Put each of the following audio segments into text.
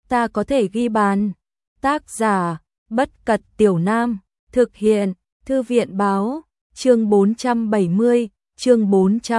ta có thể ghi bàn. Tác giả, Bất Cật Tiểu Nam, thực hiện, Thư viện Báo, chương 470, chương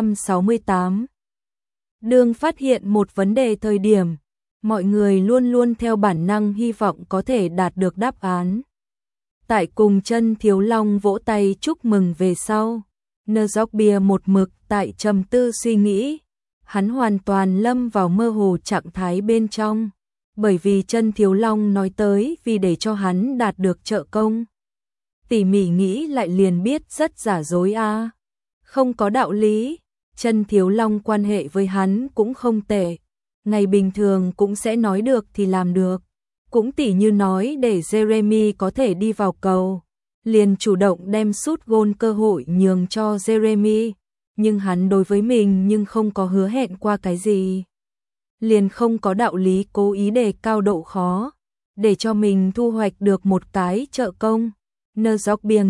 468. Đương phát hiện một vấn đề thời điểm, mọi người luôn luôn theo bản năng hy vọng có thể đạt được đáp án. Tại cùng Chân Thiếu Long vỗ tay chúc mừng về sau, Nzorbia một mực tại trầm tư suy nghĩ, hắn hoàn toàn lâm vào mơ hồ trạng thái bên trong, bởi vì Chân Thiếu Long nói tới vì để cho hắn đạt được trợ công. Tỉ mỉ nghĩ lại liền biết rất giả dối a, không có đạo lý. Chân Thiếu Long quan hệ với hắn cũng không tệ, ngày bình thường cũng sẽ nói được thì làm được, cũng tỉ như nói để Jeremy có thể đi vào cầu, liền chủ động đem sút gôn cơ hội nhường cho Jeremy, nhưng hắn đối với mình nhưng không có hứa hẹn qua cái gì, liền không có đạo lý cố ý đề cao độ khó, để cho mình thu hoạch được một cái trợ công. Nzorbia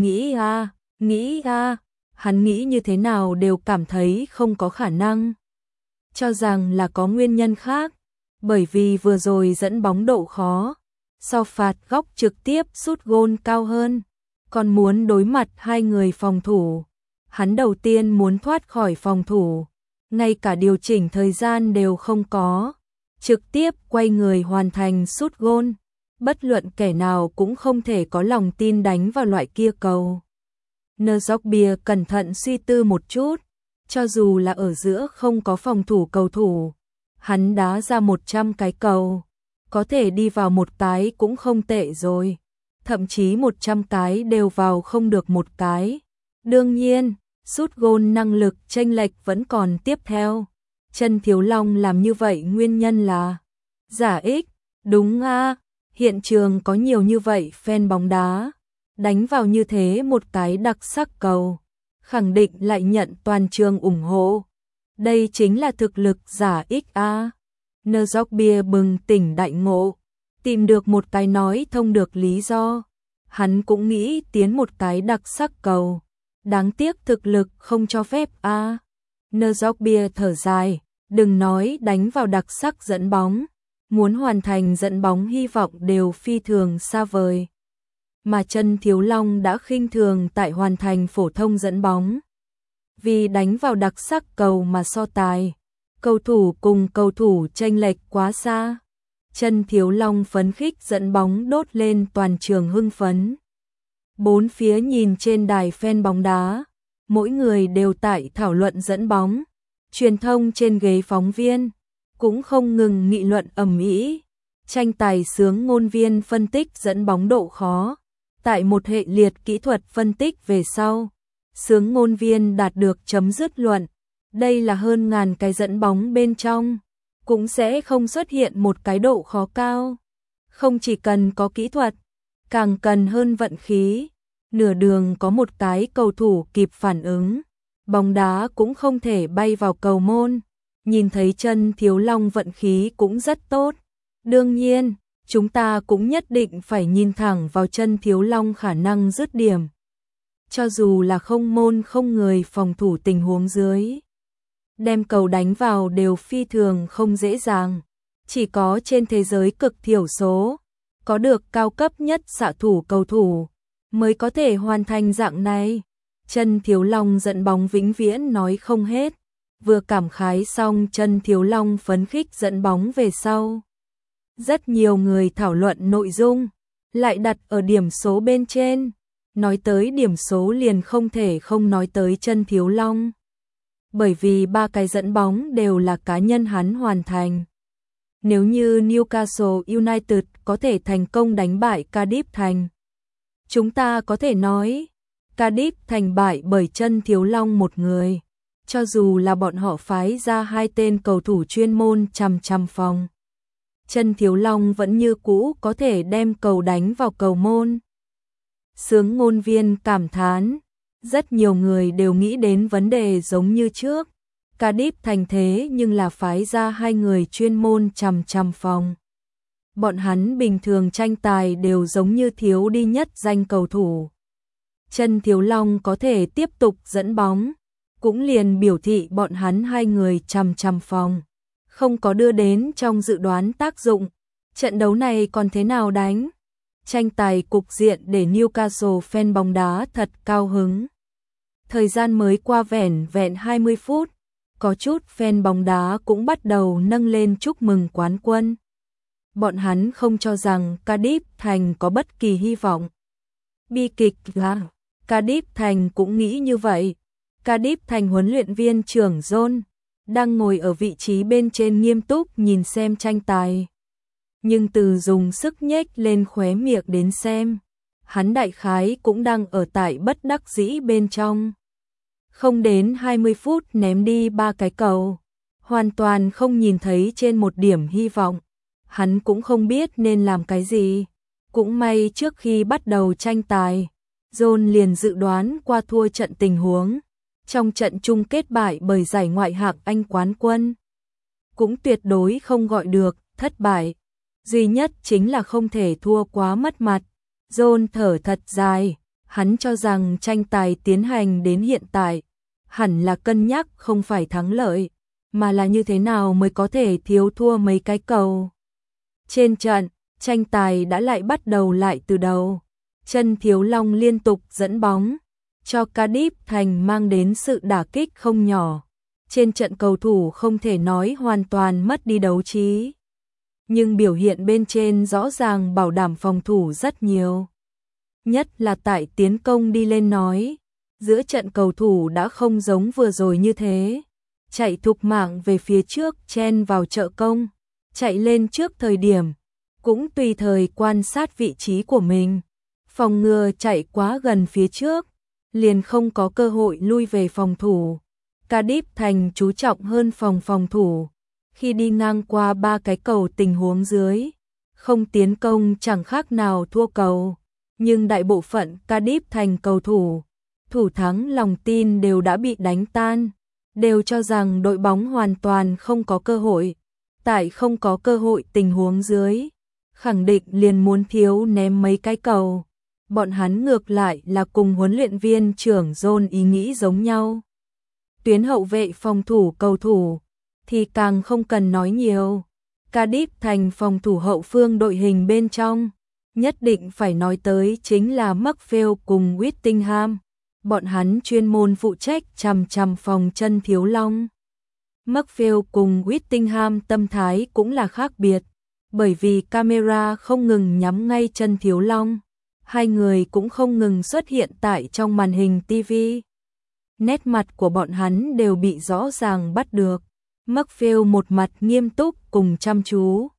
nghĩ hắn nghĩ như thế nào đều cảm thấy không có khả năng, cho rằng là có nguyên nhân khác, bởi vì vừa rồi dẫn bóng độ khó, so phạt góc trực tiếp sút gôn cao hơn, còn muốn đối mặt hai người phòng thủ, hắn đầu tiên muốn thoát khỏi phòng thủ, ngay cả điều chỉnh thời gian đều không có, trực tiếp quay người hoàn thành sút gôn, bất luận kẻ nào cũng không thể có lòng tin đánh vào loại kia cầu. Nzorbia cẩn thận suy tư một chút, cho dù là ở giữa không có phòng thủ cầu thủ, hắn đá ra 100 cái cầu, có thể đi vào một cái cũng không tệ rồi, thậm chí 100 cái đều vào không được một cái. Đương nhiên, sút gôn năng lực chênh lệch vẫn còn tiếp theo. Chân Thiếu Long làm như vậy nguyên nhân là giả ích, đúng a, hiện trường có nhiều như vậy fan bóng đá, đánh vào như thế một cái đặc sắc cầu, khẳng định lại nhận toàn trường ủng hộ. Đây chính là thực lực giả ích a. Nzorbia bừng tỉnh đại ngộ, tìm được một cái nói thông được lý do. Hắn cũng nghĩ tiến một cái đặc sắc cầu, đáng tiếc thực lực không cho phép a. Nzorbia thở dài, đừng nói đánh vào đặc sắc dẫn bóng, muốn hoàn thành dẫn bóng hy vọng đều phi thường xa vời. Mà Chân Thiếu Long đã khinh thường tại hoàn thành phổ thông dẫn bóng. Vì đánh vào đặc sắc cầu mà so tài, cầu thủ cùng cầu thủ chênh lệch quá xa. Chân Thiếu Long phấn khích dẫn bóng đốt lên toàn trường hưng phấn. Bốn phía nhìn trên đài fan bóng đá, mỗi người đều tại thảo luận dẫn bóng. Truyền thông trên ghế phóng viên cũng không ngừng nghị luận ầm ĩ. Tranh tài xướng ngôn viên phân tích dẫn bóng độ khó. Tại một hệ liệt kỹ thuật phân tích về sau, xướng ngôn viên đạt được chấm dứt luận. Đây là hơn ngàn cái dẫn bóng bên trong, cũng sẽ không xuất hiện một cái độ khó cao. Không chỉ cần có kỹ thuật, càng cần hơn vận khí. Nửa đường có một cái cầu thủ kịp phản ứng, bóng đá cũng không thể bay vào cầu môn. Nhìn thấy Chân Thiếu Long vận khí cũng rất tốt. Đương nhiên, chúng ta cũng nhất định phải nhìn thẳng vào Chân Thiếu Long khả năng dứt điểm. Cho dù là không môn không người phòng thủ tình huống dưới, đem cầu đánh vào đều phi thường không dễ dàng. Chỉ có trên thế giới cực thiểu số, có được cao cấp nhất xạ thủ cầu thủ, mới có thể hoàn thành dạng này. Chân Thiếu Long dẫn bóng vĩnh viễn nói không hết. Vừa cảm khái xong Chân Thiếu Long phấn khích dẫn bóng về sau. Rất nhiều người thảo luận nội dung, lại đặt ở điểm số bên trên. Nói tới điểm số liền không thể không nói tới Chân Thiếu Long. Bởi vì ba cái dẫn bóng đều là cá nhân hắn hoàn thành. Nếu như Newcastle United có thể thành công đánh bại Cardiff Thành, chúng ta có thể nói Cardiff thành bại bởi Chân Thiếu Long một người. Cho dù là bọn họ phái ra hai tên cầu thủ chuyên môn chằm phòng, Chân Thiếu Long vẫn như cũ có thể đem cầu đánh vào cầu môn. Xướng ngôn viên cảm thán, rất nhiều người đều nghĩ đến vấn đề giống như trước. Cardiff thành thế nhưng là phái ra hai người chuyên môn chằm phòng. Bọn hắn bình thường tranh tài đều giống như thiếu đi nhất danh cầu thủ. Chân Thiếu Long có thể tiếp tục dẫn bóng, cũng liền biểu thị bọn hắn hai người chằm phòng, không có đưa đến trong dự đoán tác dụng. Trận đấu này còn thế nào đánh? Tranh tài cục diện để Newcastle fan bóng đá thật cao hứng. Thời gian mới qua vẻn vẹn 20 phút, có chút fan bóng đá cũng bắt đầu nâng lên chúc mừng quán quân. Bọn hắn không cho rằng Cardiff Thành có bất kỳ hy vọng. Bi kịch là Cardiff Thành cũng nghĩ như vậy. Cardiff Thành huấn luyện viên trưởng John đang ngồi ở vị trí bên trên nghiêm túc nhìn xem tranh tài. Nhưng từ dùng sức nhếch lên khóe miệng đến xem, hắn đại khái cũng đang ở tại bất đắc dĩ bên trong. Không đến 20 phút ném đi 3 cái cầu, hoàn toàn không nhìn thấy trên một điểm hy vọng. Hắn cũng không biết nên làm cái gì. Cũng may trước khi bắt đầu tranh tài, John liền dự đoán qua thua trận tình huống. Trong trận chung kết bại bởi giải ngoại hạng Anh quán quân, cũng tuyệt đối không gọi được thất bại. Duy nhất chính là không thể thua quá mất mặt. John thở thật dài, hắn cho rằng tranh tài tiến hành đến hiện tại, hẳn là cân nhắc không phải thắng lợi, mà là như thế nào mới có thể thiếu thua mấy cái cầu. Trên trận, tranh tài đã lại bắt đầu lại từ đầu. Chân Thiếu Long liên tục dẫn bóng, cho Cardiff Thành mang đến sự đả kích không nhỏ. Trên trận cầu thủ không thể nói hoàn toàn mất đi đấu trí, nhưng biểu hiện bên trên rõ ràng bảo đảm phòng thủ rất nhiều. Nhất là tại tiến công đi lên nói, giữa trận cầu thủ đã không giống vừa rồi như thế. Chạy thục mạng về phía trước chen vào trợ công, chạy lên trước thời điểm, cũng tùy thời quan sát vị trí của mình. Phòng ngừa chạy quá gần phía trước, liền không có cơ hội lui về phòng thủ. Cardiff Thành chú trọng hơn phòng thủ. Khi đi ngang qua 3 cái cầu tình huống dưới, không tiến công chẳng khác nào thua cầu. Nhưng đại bộ phận Cardiff Thành cầu thủ, thủ thắng lòng tin đều đã bị đánh tan, đều cho rằng đội bóng hoàn toàn không có cơ hội. Tại không có cơ hội tình huống dưới, khẳng định liền muốn thiếu ném mấy cái cầu. Bọn hắn ngược lại là cùng huấn luyện viên trưởng John ý nghĩ giống nhau. Tuyến hậu vệ phòng thủ cầu thủ thì càng không cần nói nhiều. Cardiff Thành phòng thủ hậu phương đội hình bên trong, nhất định phải nói tới chính là Mcphail cùng Whittingham. Bọn hắn chuyên môn phụ trách chằm phòng Chân Thiếu Long. Mcphail cùng Whittingham tâm thái cũng là khác biệt, bởi vì camera không ngừng nhắm ngay Chân Thiếu Long. Hai người cũng không ngừng xuất hiện tại trong màn hình TV. Nét mặt của bọn hắn đều bị rõ ràng bắt được. Mcphail một mặt nghiêm túc cùng chăm chú,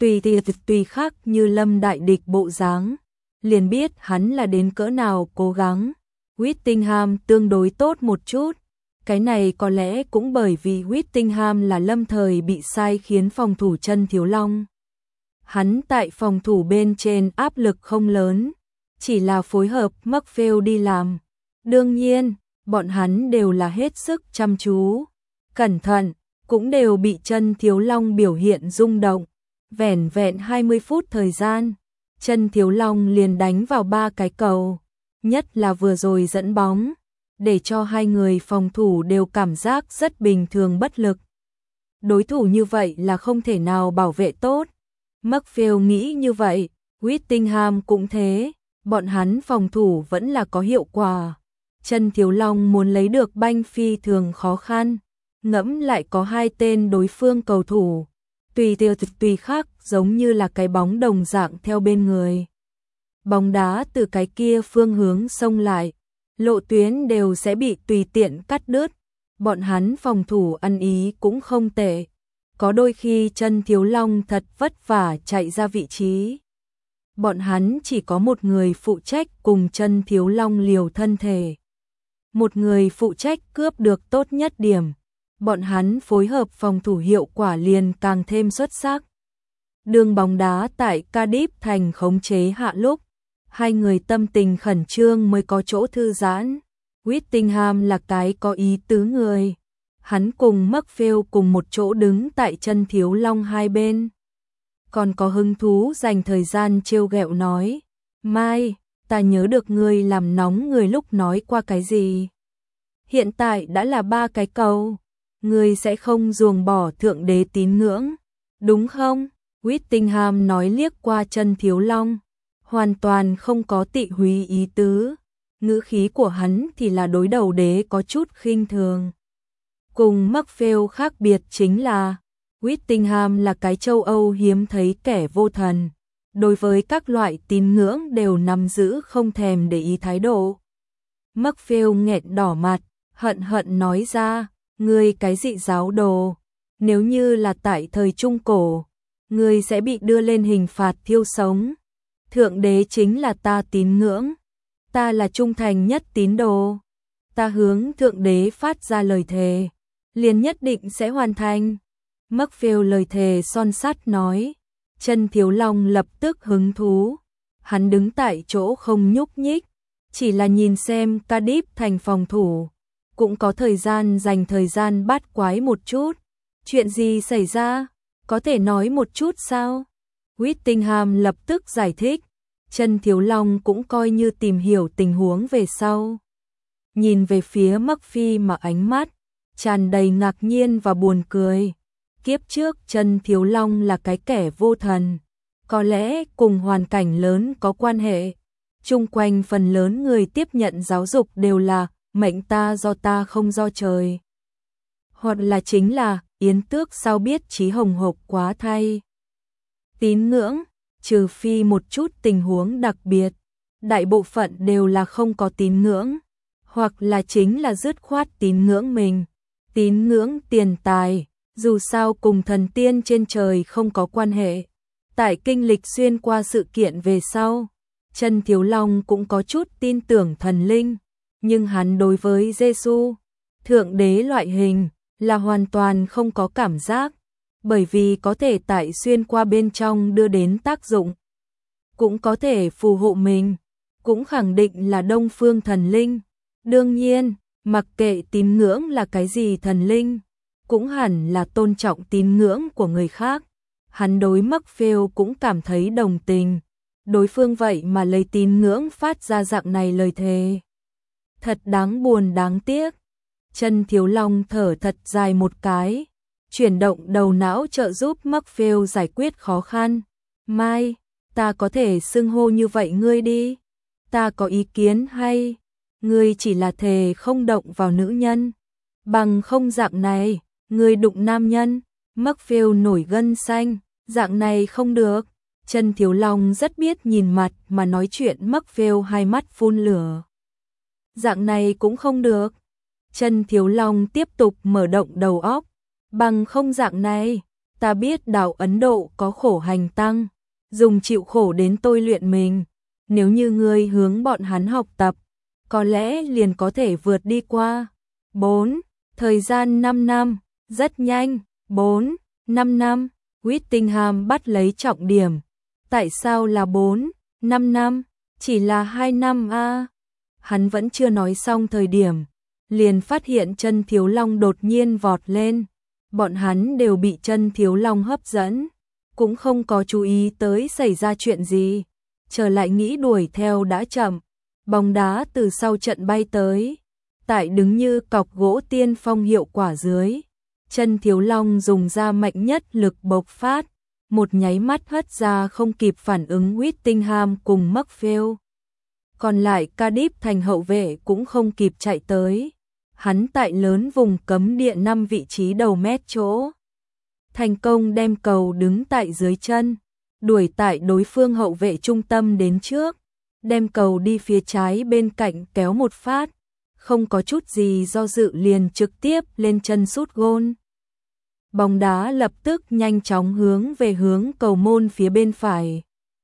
tùy khác như lâm đại địch bộ dáng, liền biết hắn là đến cỡ nào cố gắng. Whittingham tương đối tốt một chút, cái này có lẽ cũng bởi vì Whittingham là lâm thời bị sai khiến phòng thủ Chân Thiếu Long. Hắn tại phòng thủ bên trên áp lực không lớn, chỉ là phối hợp Mcphail đi làm. Đương nhiên, bọn hắn đều là hết sức chăm chú, cẩn thận, cũng đều bị Chân Thiếu Long biểu hiện rung động. Vẻn vẹn 20 phút thời gian, Chân Thiếu Long liền đánh vào 3 cái cầu, nhất là vừa rồi dẫn bóng, để cho hai người phòng thủ đều cảm giác rất bình thường bất lực. Đối thủ như vậy là không thể nào bảo vệ tốt. Mcphail nghĩ như vậy, Whittingham cũng thế, bọn hắn phòng thủ vẫn là có hiệu quả. Chân Thiếu Long muốn lấy được banh phi thường khó khăn, ngẫm lại có hai tên đối phương cầu thủ, tùy khác giống như là cái bóng đồng dạng theo bên người. Bóng đá từ cái kia phương hướng xông lại, lộ tuyến đều sẽ bị tùy tiện cắt đứt. Bọn hắn phòng thủ ăn ý cũng không tệ. Có đôi khi Chân Thiếu Long thật vất vả chạy ra vị trí. Bọn hắn chỉ có một người phụ trách cùng Chân Thiếu Long liều thân thể. Một người phụ trách cướp được tốt nhất điểm. Bọn hắn phối hợp phòng thủ hiệu quả liền càng thêm xuất sắc. Đường bóng đá tại Cardiff Thành khống chế hạ lúc, hai người tâm tình khẩn trương mới có chỗ thư giãn. Whittingham là cái có ý tứ người. Hắn cùng Mcphail cùng một chỗ đứng tại Chân Thiếu Long hai bên. Còn có hứng thú dành thời gian trêu ghẹo nói, Mai, ta nhớ được ngươi làm nóng người lúc nói qua cái gì. Hiện tại đã là 3 cái cầu, ngươi sẽ không ruồng bỏ thượng đế tín ngưỡng, đúng không? Whittingham nói liếc qua Chân Thiếu Long, hoàn toàn không có tị húy ý tứ, ngữ khí của hắn thì là đối đầu đế có chút khinh thường. Cùng Macphail khác biệt chính là Whittingham là cái châu Âu hiếm thấy kẻ vô thần, đối với các loại tín ngưỡng đều nắm giữ không thèm để ý thái độ. Macphail nghẹn đỏ mặt, hận hận nói ra, ngươi cái dị giáo đồ, nếu như là tại thời Trung Cổ, ngươi sẽ bị đưa lên hình phạt thiêu sống. Thượng đế chính là ta tín ngưỡng, ta là trung thành nhất tín đồ, ta hướng thượng đế phát ra lời thề, liền nhất định sẽ hoàn thành. Macphail lời thề son sắt nói. Chân Thiếu Long lập tức hứng thú, hắn đứng tại chỗ không nhúc nhích, chỉ là nhìn xem Cardiff thành phòng thủ, cũng có thời gian dành thời gian bát quái một chút. Chuyện gì xảy ra? Có thể nói một chút sao? Whittingham lập tức giải thích, Chân Thiếu Long cũng coi như tìm hiểu tình huống về sau. Nhìn về phía Macphail mà ánh mắt tràn đầy ngạc nhiên và buồn cười. Kiếp trước Chân Thiếu Long là cái kẻ vô thần, có lẽ cùng hoàn cảnh lớn có quan hệ. Chung quanh phần lớn người tiếp nhận giáo dục đều là mệnh ta do ta không do trời. Hoặc là chính là yến tước sao biết chí hồng hộc quá thay. Tín ngưỡng, trừ phi một chút tình huống đặc biệt, đại bộ phận đều là không có tín ngưỡng, hoặc là chính là dứt khoát tín ngưỡng mình. Tín ngưỡng tiền tài, dù sao cùng thần tiên trên trời không có quan hệ. Tại kinh lịch xuyên qua sự kiện về sau, Chân Thiếu Long cũng có chút tin tưởng thần linh, nhưng hắn đối với Giêsu, thượng đế loại hình là hoàn toàn không có cảm giác, bởi vì có thể tại xuyên qua bên trong đưa đến tác dụng, cũng có thể phù hộ mình, cũng khẳng định là đông phương thần linh. Đương nhiên, mặc kệ tín ngưỡng là cái gì thần linh, cũng hẳn là tôn trọng tín ngưỡng của người khác. Hắn đối Macphail cũng cảm thấy đồng tình, đối phương vậy mà lấy tín ngưỡng phát ra dạng này lời thề. Thật đáng buồn đáng tiếc. Chân Thiếu Long thở thật dài một cái, chuyển động đầu não trợ giúp Macphail giải quyết khó khăn. Mai, ta có thể xưng hô như vậy ngươi đi. Ta có ý kiến hay, ngươi chỉ là thề không động vào nữ nhân. Bằng không dạng này, ngươi đụng nam nhân. Macphail nổi gân xanh, dạng này không được. Chân Thiếu Long rất biết nhìn mặt mà nói chuyện. Macphail hai mắt phun lửa. Dạng này cũng không được. Chân Thiếu Long tiếp tục mở động đầu óc. Bằng không dạng này, ta biết đạo Ấn Độ có khổ hành tăng, dùng chịu khổ đến tôi luyện mình. Nếu như ngươi hướng bọn hắn học tập, có lẽ liền có thể vượt đi qua. 4. Thời gian 5 năm, rất nhanh. 4, 5 năm. Whittingham bắt lấy trọng điểm. Tại sao là 4, 5 năm? Chỉ là 2 năm a. Hắn vẫn chưa nói xong thời điểm, liền phát hiện Chân Thiếu Long đột nhiên vọt lên. Bọn hắn đều bị Chân Thiếu Long hấp dẫn, cũng không có chú ý tới xảy ra chuyện gì. Trở lại nghĩ đuổi theo đã chậm. Bóng đá từ sau trận bay tới, tại đứng như cọc gỗ tiên phong hiệu quả dưới. Chân Thiếu Long dùng ra mạnh nhất lực bộc phát, một nháy mắt hất ra không kịp phản ứng Whittingham cùng Macphail. Còn lại Cardiff thành hậu vệ cũng không kịp chạy tới. Hắn tại lớn vùng cấm địa 5 vị trí đầu mét chỗ. Thành công đem cầu đứng tại dưới chân, đuổi tại đối phương hậu vệ trung tâm đến trước, đem cầu đi phía trái bên cạnh kéo một phát, không có chút gì do dự liền trực tiếp lên chân sút gôn. Bóng đá lập tức nhanh chóng hướng về hướng cầu môn phía bên phải.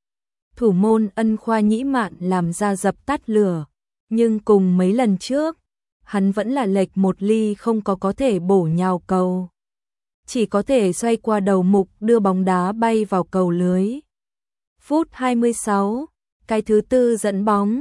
Thủ môn Ân Khoa Nhĩ Mạn làm ra dập tắt lửa, nhưng cùng mấy lần trước, hắn vẫn là lệch một ly không có thể bổ nhào cầu. Chỉ có thể xoay qua đầu mục đưa bóng đá bay vào cầu lưới. Phút 26, cái thứ tư dẫn bóng.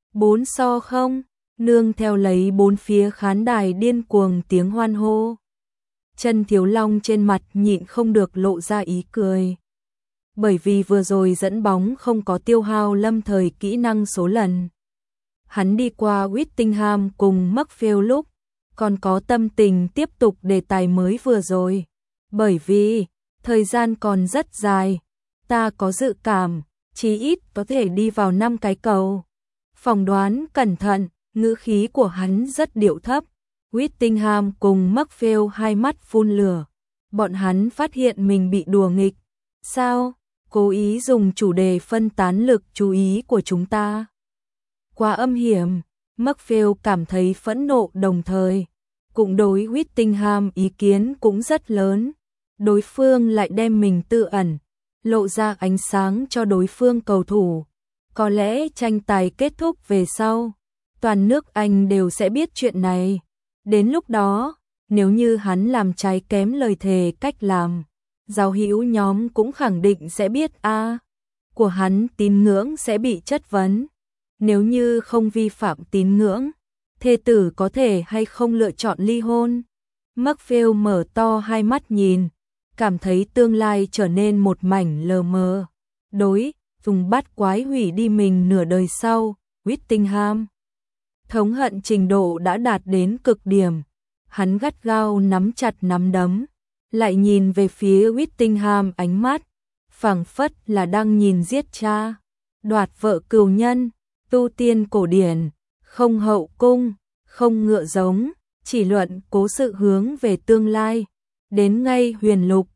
4-0, nương theo lấy bốn phía khán đài điên cuồng tiếng hoan hô. Chân Thiếu Long trên mặt nhịn không được lộ ra ý cười. Bởi vì vừa rồi dẫn bóng không có tiêu hao lâm thời kỹ năng số lần. Hắn đi qua Whittingham cùng Macphail lúc, còn có tâm tình tiếp tục đề tài mới vừa rồi. Bởi vì, Thời gian còn rất dài, ta có dự cảm, chí ít có thể đi vào 5 cái cầu. Phỏng đoán cẩn thận, ngữ khí của hắn rất điệu thấp. Whittingham cùng Macphail hai mắt phun lửa. Bọn hắn phát hiện mình bị đùa nghịch. Sao? Cố ý dùng chủ đề phân tán lực chú ý của chúng ta. Quá âm hiểm, Macphail cảm thấy phẫn nộ đồng thời. Cũng đối Whittingham ý kiến cũng rất lớn. Đối phương lại đem mình tự ẩn, lộ ra ánh sáng cho đối phương cầu thủ. Có lẽ tranh tài kết thúc về sau, toàn nước Anh đều sẽ biết chuyện này. Đến lúc đó, nếu như hắn làm trái kém lời thề cách làm, giáo hữu nhóm cũng khẳng định sẽ biết của hắn tín ngưỡng sẽ bị chất vấn. Nếu như không vi phạm tín ngưỡng, thê tử có thể hay không lựa chọn ly hôn? Macphail mở to hai mắt nhìn, cảm thấy tương lai trở nên một mảnh lờ mờ. Dùng bắt quái hủy đi mình nửa đời sau, Whittingham. Thống hận trình độ đã đạt đến cực điểm. Hắn gắt gao nắm chặt nắm đấm, lại nhìn về phía Whittingham, ánh mắt phảng phất là đang nhìn giết cha, đoạt vợ cừu nhân, tu tiên cổ điển, không hậu cung, không ngựa giống, chỉ luận cố sự hướng về tương lai. Đến ngay huyền lục,